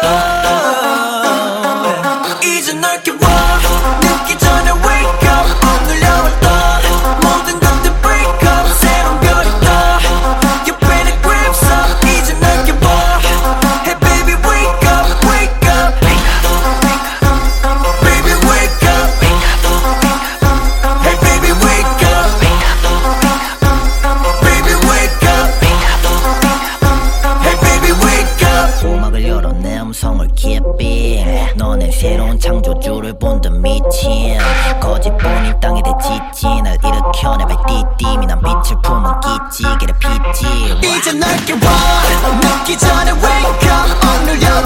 이제 널 깨워 늦기 전에 wake up 오늘 영원했던 모든 것들 break up 새로운 별이 떠 Your brain it grips up 이제 널 깨워 Hey baby wake up wake up Baby wake up Hey baby wake up Baby wake up Hey baby wake up 음악을 열어 내 음성을 깊이 너네 새로운 창조주를 본 듯 미친 거짓뿐인 땅에 대지지 날 일으켜 내 발디딤이 난 빛을 품은 기지개를 피지 이제 널 깨워 늦기 전에 wake up 오늘